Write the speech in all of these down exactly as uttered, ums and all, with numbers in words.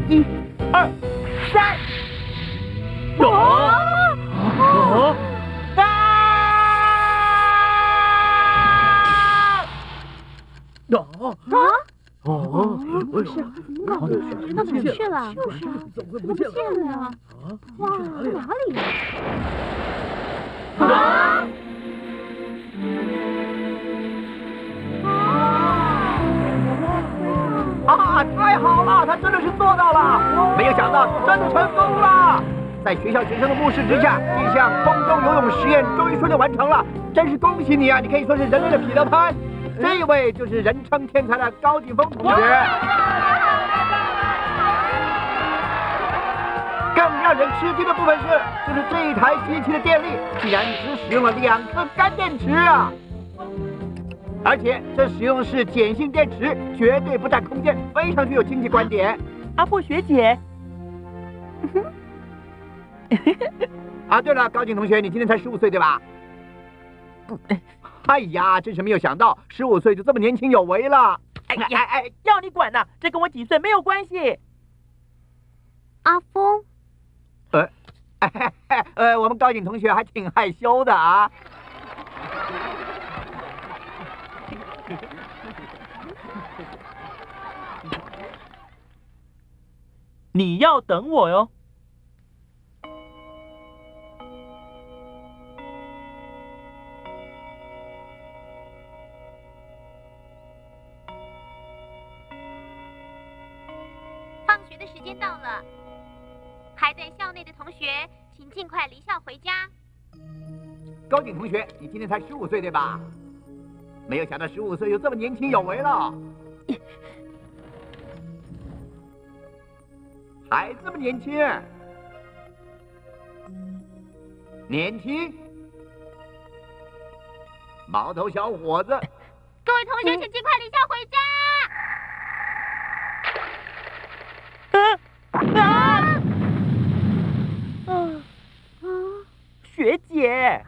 一、二、三。哦！哦！啊！哦！啊！哦！ 不是，怎么搞的？到哪去了？就是啊，怎么不见了啊？哇，在哪里呀？啊！ 啊！太好了，他真的是做到了！没有想到，真的成功了！在学校学生的目视之下，这项空中游泳实验终于顺利完成了，真是恭喜你啊！你可以说是人类的彼得潘。这一位就是人称天才的高景峰同学。更让人吃惊的部分是，就是这一台机器的电力竟然只使用了两颗干电池啊！而且这使用的是碱性电池，绝对不占空间，非常具有经济观点。 阿布学姐。 啊，对了，高景同学，你今年才十五岁对吧？哎呀，真是没有想到，十五岁就这么年轻有为了。 哎呀哎，要你管呢，这跟我几岁没有关系。 阿峰， 呃，哎，呃，我们高景同学还挺害羞的啊。 你要等我哟。 放学的时间到了，还在校内的同学，请尽快离校回家。 高景同学，你今年才十五岁对吧？没有想到十五岁就这么年轻有为了，还这么年轻，年轻，毛头小伙子。 各位同学，请尽快离校回家。 啊啊！嗯嗯，学姐。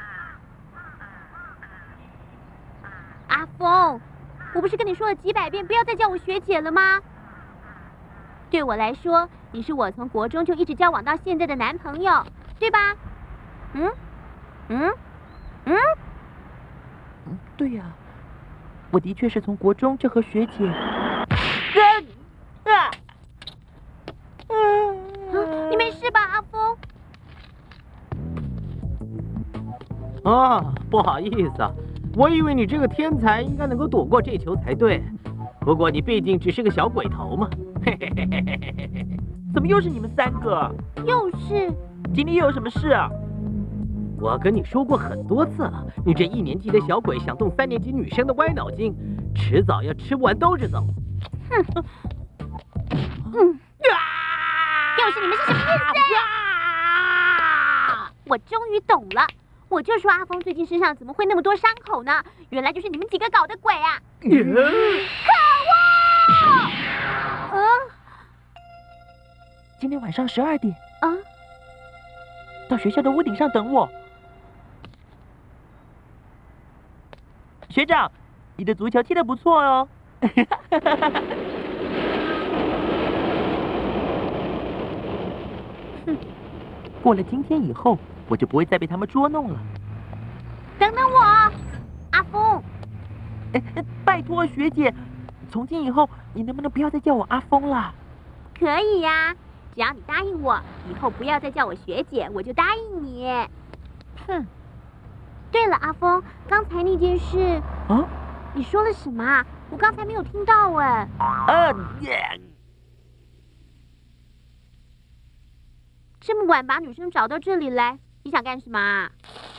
阿峰，我不是跟你说了几百遍不要再叫我学姐了吗？对我来说，你是我从国中就一直交往到现在的男朋友，对吧？嗯嗯嗯嗯，对呀、啊，我的确是从国中就和学姐。啊啊！ 啊，你没事吧，阿峰？ 啊，不好意思啊，我以为你这个天才应该能够躲过这球才对。不过你毕竟只是个小鬼头嘛。嘿嘿嘿嘿嘿嘿嘿。 怎么又是你们三个？ 又是？ 今天又有什么事啊？ 我跟你说过很多次了，你这一年级的小鬼想动三年级女生的歪脑筋，迟早要吃不完兜着走。 哼。嗯。又是你们是什么意思？啊！我终于懂了，我就说阿峰最近身上怎么会那么多伤口呢？原来就是你们几个搞的鬼啊！可恶！啊！ 今天晚上十二点啊， 到学校的屋顶上等我。学长，你的足球踢得不错哦。哼，过了今天以后，我就不会再被他们捉弄了。 等等我，阿峰。 哎，拜托学姐，从今以后你能不能不要再叫我阿峰了？ 可以呀，只要你答应我，以后不要再叫我学姐，我就答应你。 哼。 对了，阿峰，刚才那件事， 啊， 你说了什么啊？我刚才没有听到哎。 呃， 这么晚把女生找到这里来，你想干什么啊？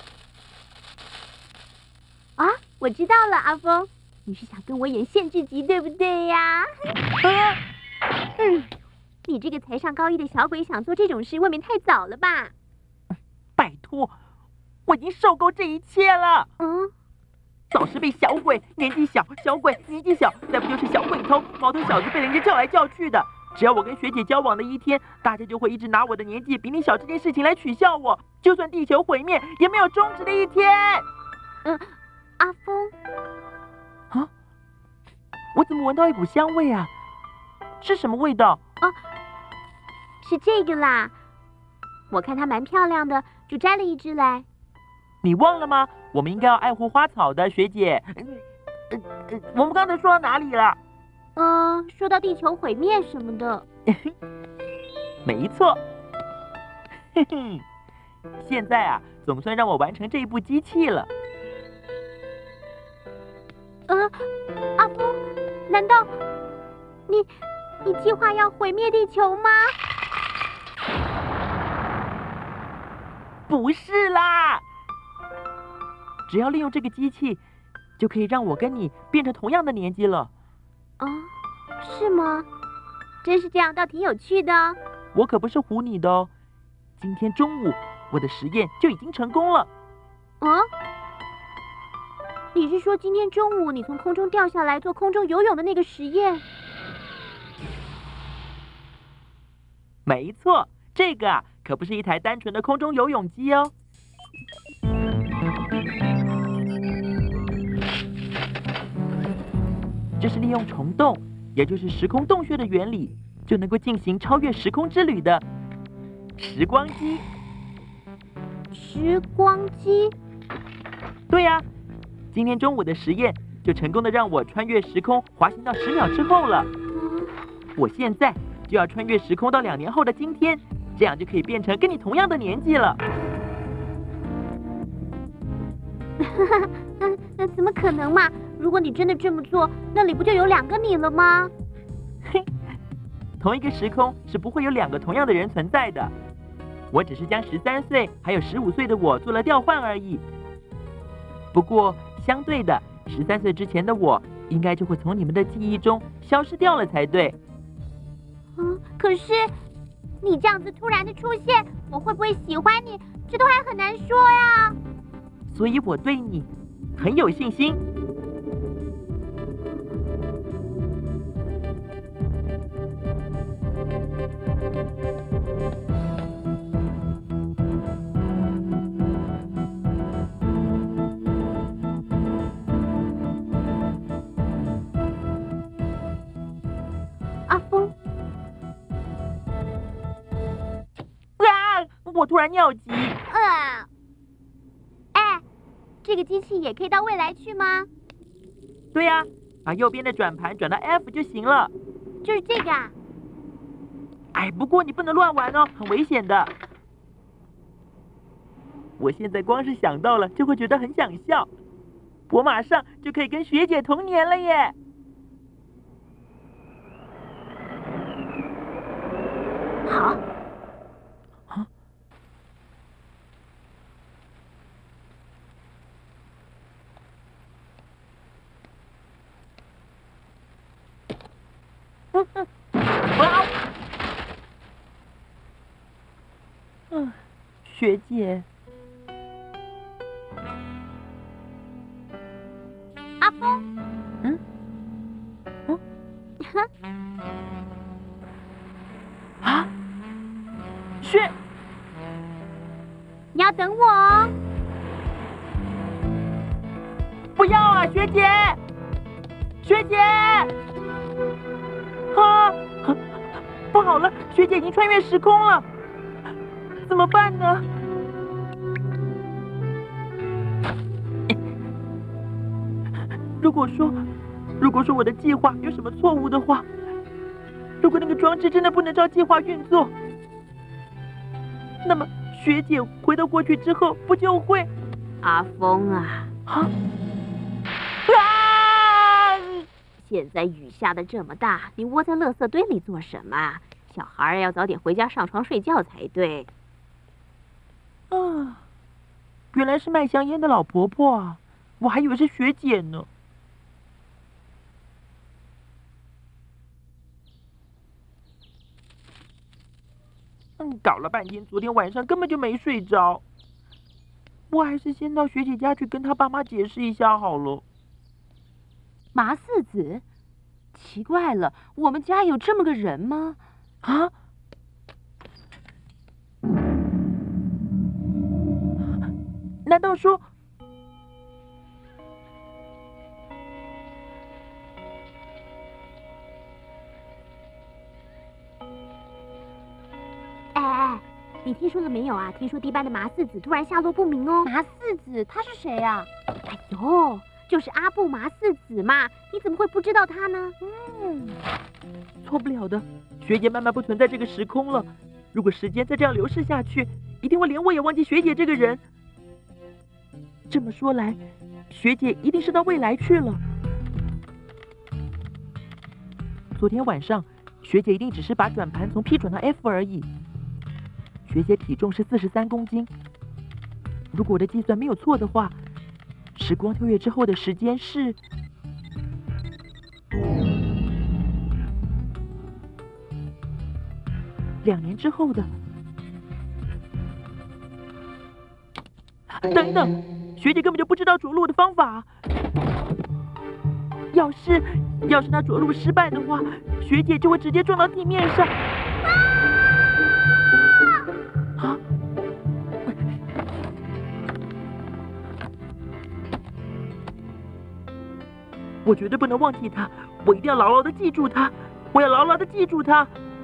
啊，我知道了，阿峰，你是想跟我演限制级，对不对呀？啊，嗯，你这个才上高一的小鬼想做这种事，未免太早了吧？ 拜托，我已经受够这一切了。 嗯， 早是被小鬼年纪小，小鬼年纪小，再不就是小鬼头、毛头小子被人家叫来叫去的。只要我跟学姐交往的一天，大家就会一直拿我的年纪比你小这件事情来取笑我。就算地球毁灭，也没有终止的一天。 嗯，阿峰， 啊，我怎么闻到一股香味啊？是什么味道？ 啊， 是这个啦。我看它蛮漂亮的，就摘了一只来。 你忘了吗？我们应该要爱护花草的，学姐。呃呃，我们刚才说到哪里了？ 嗯、呃，说到地球毁灭什么的。 没错。嘿嘿，现在啊，总算让我完成这一部机器了。 呃，阿峰，难道你你计划要毁灭地球吗？ 不是啦，只要利用这个机器，就可以让我跟你变成同样的年纪了。 啊，是吗？真是这样，倒挺有趣的哦。 我可不是唬你的哦。今天中午，我的实验就已经成功了。 啊？你是说今天中午你从空中掉下来做空中游泳的那个实验？ 没错，这个啊可不是一台单纯的空中游泳机哦。这是利用虫洞，也就是时空洞穴的原理，就能够进行超越时空之旅的时光机。 时光机？ 对呀、啊，今天中午的实验就成功的让我穿越时空，滑行到十秒之后了。我现在就要穿越时空到两年后的今天，这样就可以变成跟你同样的年纪了。 嗯，那怎么可能嘛？如果你真的这么做，那里不就有两个你了吗？ 嘿，同一个时空是不会有两个同样的人存在的。我只是将十三岁还有十五岁的我做了调换而已。不过，相对的，十三岁之前的我应该就会从你们的记忆中消失掉了才对。 嗯，可是你这样子突然的出现，我会不会喜欢你，这都还很难说呀。 所以我对你很有信心。 阿峰， 啊！我突然尿急。 呃，哎，这个机器也可以到未来去吗？ 对呀、啊，把右边的转盘转到 F 就行了。 就是这个啊。 哎，不过你不能乱玩哦，很危险的。我现在光是想到了就会觉得很想笑，我马上就可以跟学姐同年了耶！ 好。 啊？嗯嗯，啊！嗯，学姐。 阿峰。 嗯？嗯？啊？学， 你要等我哦。 不要啊，学姐！学姐！啊！不好了，学姐已经穿越时空了，怎么办呢？如果说，如果说我的计划有什么错误的话，如果那个装置真的不能照计划运作，那么学姐回到过去之后，不就会…… 阿峰啊！ 啊！啊！ 现在雨下的这么大，你窝在垃圾堆里做什么？小孩要早点回家上床睡觉才对。 啊，原来是卖香烟的老婆婆啊！我还以为是学姐呢。嗯，搞了半天，昨天晚上根本就没睡着。我还是先到学姐家去跟她爸妈解释一下好了。 麻四子，奇怪了，我们家有这么个人吗？ 啊？难道说…… 你听说了没有啊？听说低班的麻四子突然下落不明哦。 麻四子他是谁啊？ 哎呦，就是阿布麻四子嘛，你怎么会不知道他呢？ 嗯， 错不了的，学姐慢慢不存在这个时空了。如果时间再这样流逝下去，一定会连我也忘记学姐这个人。这么说来，学姐一定是到未来去了。昨天晚上，学姐一定只是把转盘从 P 转到 F 而已。学姐体重是四十三公斤，如果我的计算没有错的话，时光跳跃之后的时间是两年之后的。等等，学姐根本就不知道着陆的方法。要是要是她着陆失败的话，学姐就会直接撞到地面上。啊！我绝对不能忘记她，我一定要牢牢的记住她，我要牢牢的记住她。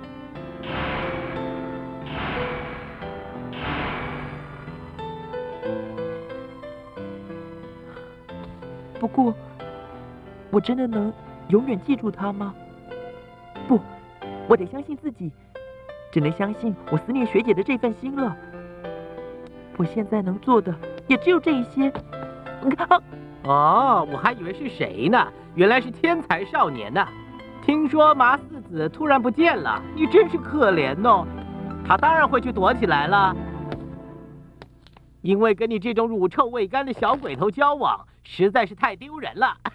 不过，我真的能永远记住她吗？不，我得相信自己，只能相信我思念学姐的这份心了。我现在能做的也只有这一些。你看，啊哦，我还以为是谁呢，原来是天才少年呢。听说麻四子突然不见了，你真是可怜哦。他当然会去躲起来了，因为跟你这种乳臭未干的小鬼头交往实在是太丢人了。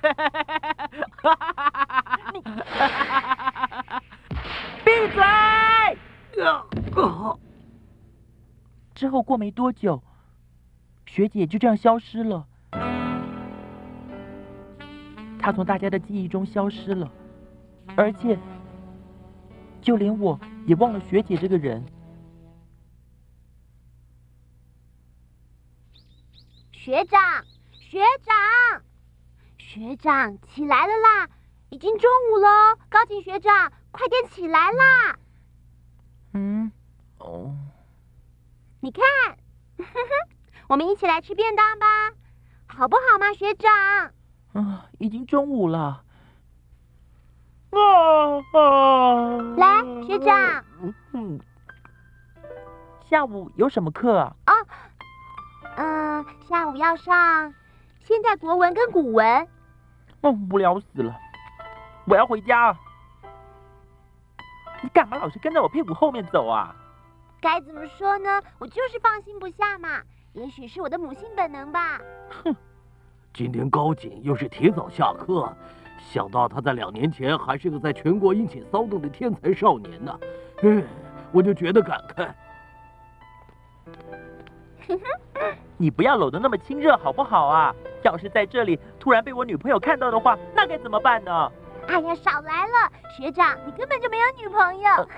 闭嘴！之后过没多久，学姐就这样消失了。她从大家的记忆中消失了，而且就连我也忘了学姐这个人。 学长，学长，学长，起来了啦！已经中午了，高景学长，快点起来啦！ 嗯，哦， 你看，我们一起来吃便当吧，好不好嘛，学长？ 啊，已经中午了。啊啊！ 来，学长。 嗯，下午有什么课啊？ 哦，嗯，下午要上现代国文跟古文。 嗯，无聊死了，我要回家。你干嘛老是跟在我屁股后面走啊？ 该怎么说呢？我就是放心不下嘛。也许是我的母性本能吧。 哼，今天高景又是提早下课，想到他在两年前还是个在全国引起骚动的天才少年呢，哎，我就觉得感慨。 你不要搂得那么亲热好不好啊？要是在这里突然被我女朋友看到的话，那该怎么办呢？ 哎呀，少来了，学长，你根本就没有女朋友。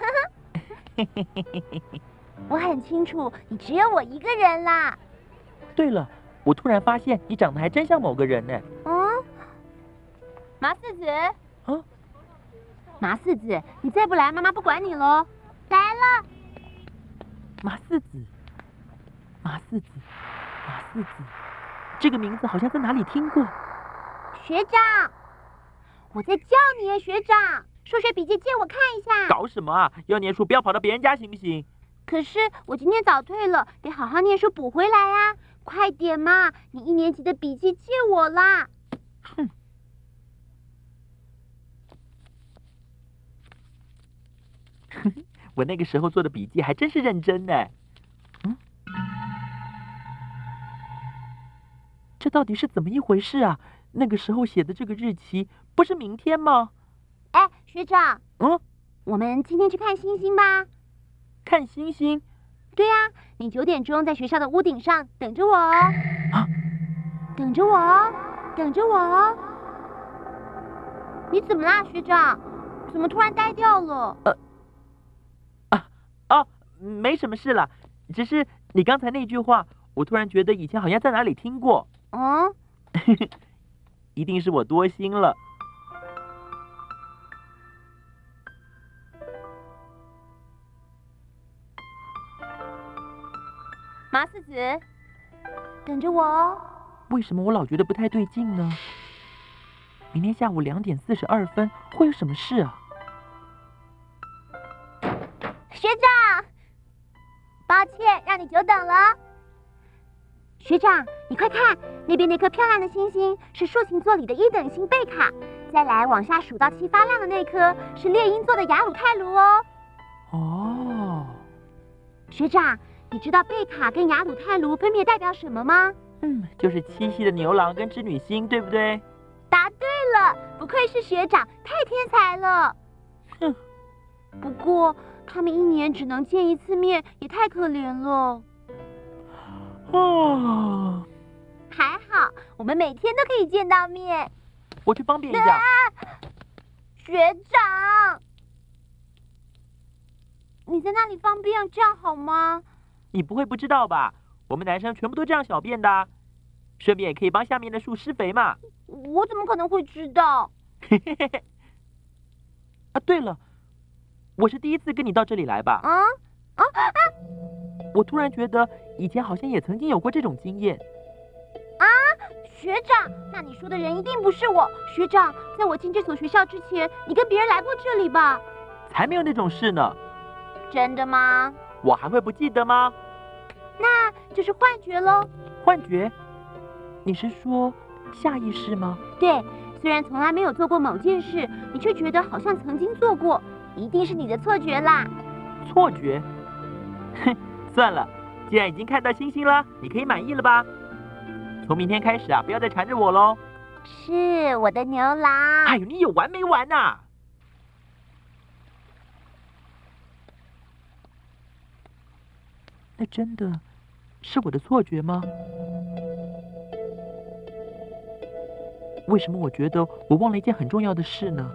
我很清楚，你只有我一个人啦。 对了，我突然发现你长得还真像某个人呢。 嗯， 麻四子， 啊， 麻四子，你再不来，妈妈不管你喽。 来了， 马四子，马四子，马四子，这个名字好像在哪里听过。 学长，我在叫你啊，学长，数学笔记借我看一下。 搞什么啊？要念书不要跑到别人家行不行？ 可是我今天早退了，得好好念书补回来啊！快点嘛，你一年级的笔记借我啦！ 哼。我那个时候做的笔记还真是认真呢。嗯，这到底是怎么一回事啊？那个时候写的这个日期不是明天吗？ 哎，学长， 嗯， 我们今天去看星星吧。 看星星？ 对呀、啊，你九点钟在学校的屋顶上等着我哦。 啊， 等着我哦，等着我哦。你怎么啦，学长？怎么突然呆掉了？ 呃。哦，没什么事了，只是你刚才那句话，我突然觉得以前好像在哪里听过。 嗯， 一定是我多心了。 马四子，等着我哦。 为什么我老觉得不太对劲呢？明天下午两点四十二分会有什么事啊？ 学长，抱歉让你久等了。学长，你快看，那边那颗漂亮的星星是竖琴座里的一等星贝卡，再来往下数到七发亮的那颗是猎鹰座的雅鲁泰卢哦。 哦， 学长，你知道贝卡跟雅鲁泰卢分别代表什么吗？ 嗯，就是七夕的牛郎跟织女星，对不对？ 答对了，不愧是学长，太天才了。 哼， 不过他们一年只能见一次面，也太可怜了。 哦， 还好，我们每天都可以见到面。 我去方便一下。 啊、学长，你在那里方便，这样好吗？ 你不会不知道吧？我们男生全部都这样小便的，顺便也可以帮下面的树施肥嘛。 我怎么可能会知道？ 嘿嘿嘿。啊，对了，我是第一次跟你到这里来吧？ 啊啊啊！ 我突然觉得以前好像也曾经有过这种经验。 啊，学长，那你说的人一定不是我。学长，在我进这所学校之前，你跟别人来过这里吧？ 才没有那种事呢。 真的吗？ 我还会不记得吗？ 那就是幻觉喽。 幻觉？你是说下意识吗？ 对，虽然从来没有做过某件事，你却觉得好像曾经做过，一定是你的错觉啦。 错觉？哼，算了，既然已经看到星星了，你可以满意了吧？从明天开始啊，不要再缠着我喽。 是我的牛郎。 哎呦，你有完没完呐、啊？那真的是我的错觉吗？为什么我觉得我忘了一件很重要的事呢？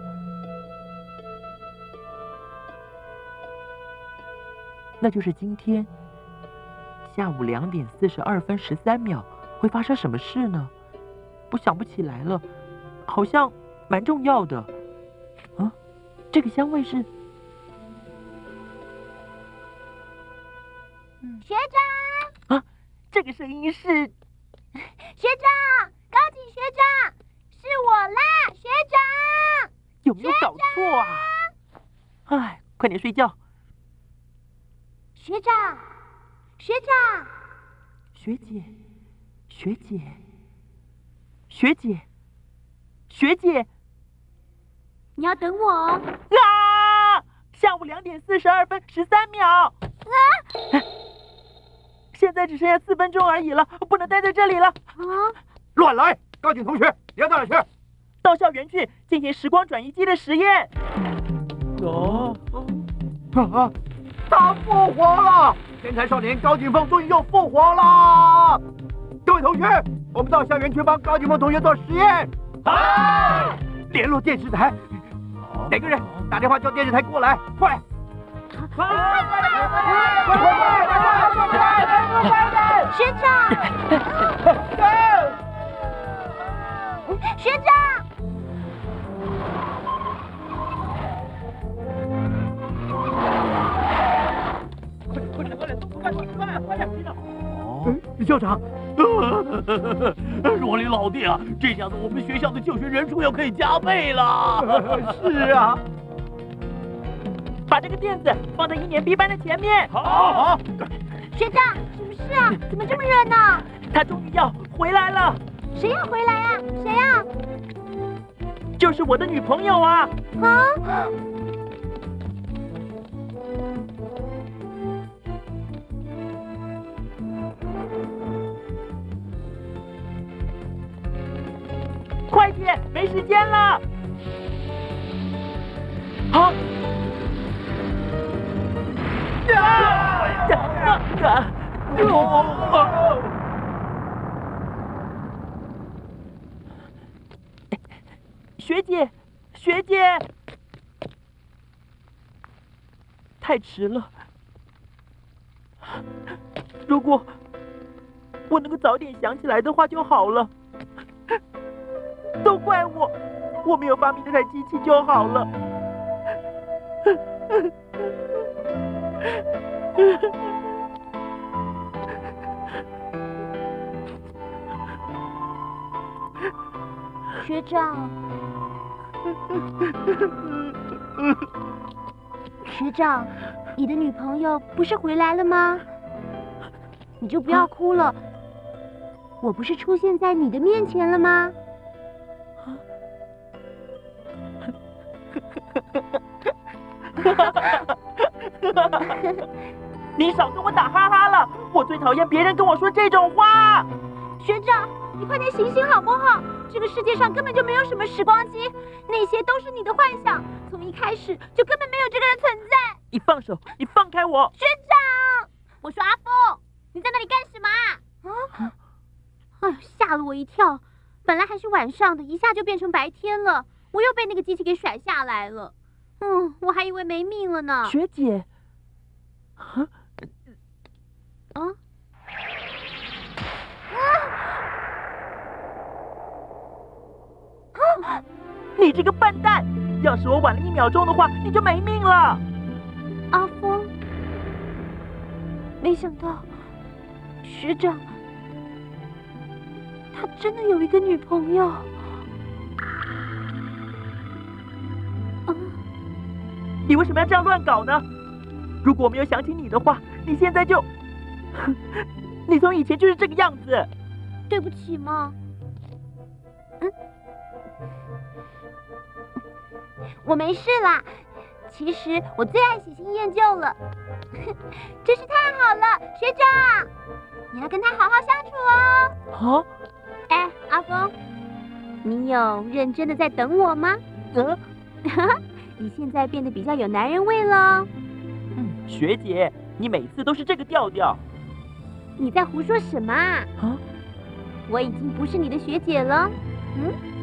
那就是今天下午两点四十二分十三秒会发生什么事呢？我想不起来了，好像蛮重要的。啊，这个香味是…… 学长！ 啊，这个声音是…… 学长，高井学长，是我啦，学长！ 有没有搞错啊？哎，快点睡觉。 学长，学长， 学姐，学姐，学姐，学姐， 你要等我哦。 啊！下午两点四十二分十三秒。啊！现在只剩下四分钟而已了，不能待在这里了。 啊！ 乱来！高井同学，你要到哪去？ 到校园去进行时光转移机的实验。哦， 啊！他复活了！天才少年高景峰终于又复活了！各位同学，我们到校园去帮高景峰同学做实验。好！联络电视台，哪个人打电话叫电视台过来？快！快！快！快！ 学长，学长。 校长， 若林老弟啊，这下子我们学校的就学人数要可以加倍了。 是啊， 把这个垫子放在一年 B 班的前面。 好，好。 学长，什么事啊？怎么这么热闹？ 他终于要回来了。 谁要回来啊？谁啊？ 就是我的女朋友啊。 啊！ 快点，没时间了！啊！啊！啊！啊！学姐，学姐，太迟了。如果我能够早点想起来的话就好了。都怪我，我没有发明这台机器就好了。 学长。学长，你的女朋友不是回来了吗？你就不要哭了。我不是出现在你的面前了吗？ 你少跟我打哈哈了，我最讨厌别人跟我说这种话。 学长，你快点醒醒好不好？这个世界上根本就没有什么时光机，那些都是你的幻想，从一开始就根本没有这个人存在。 你放手，你放开我！ 学长，我说阿峰，你在那里干什么啊？啊！哎呦，吓了我一跳，本来还是晚上的，一下就变成白天了，我又被那个机器给甩下来了。嗯，我还以为没命了呢。 学姐， 啊？啊！ 啊！你这个笨蛋！要是我晚了一秒钟的话，你就没命了。 阿峰，没想到学长他真的有一个女朋友。 你为什么要这样乱搞呢？如果我没有想起你的话，你现在就……你从以前就是这个样子。 对不起嘛。嗯，我没事啦。其实我最爱喜新厌旧了，真是太好了，学长，你要跟他好好相处哦。 啊？ 哎，阿峰，你有认真的在等我吗？ 嗯。 你现在变得比较有男人味了。 嗯，学姐，你每次都是这个调调。 你在胡说什么啊？ 啊？ 我已经不是你的学姐了。嗯。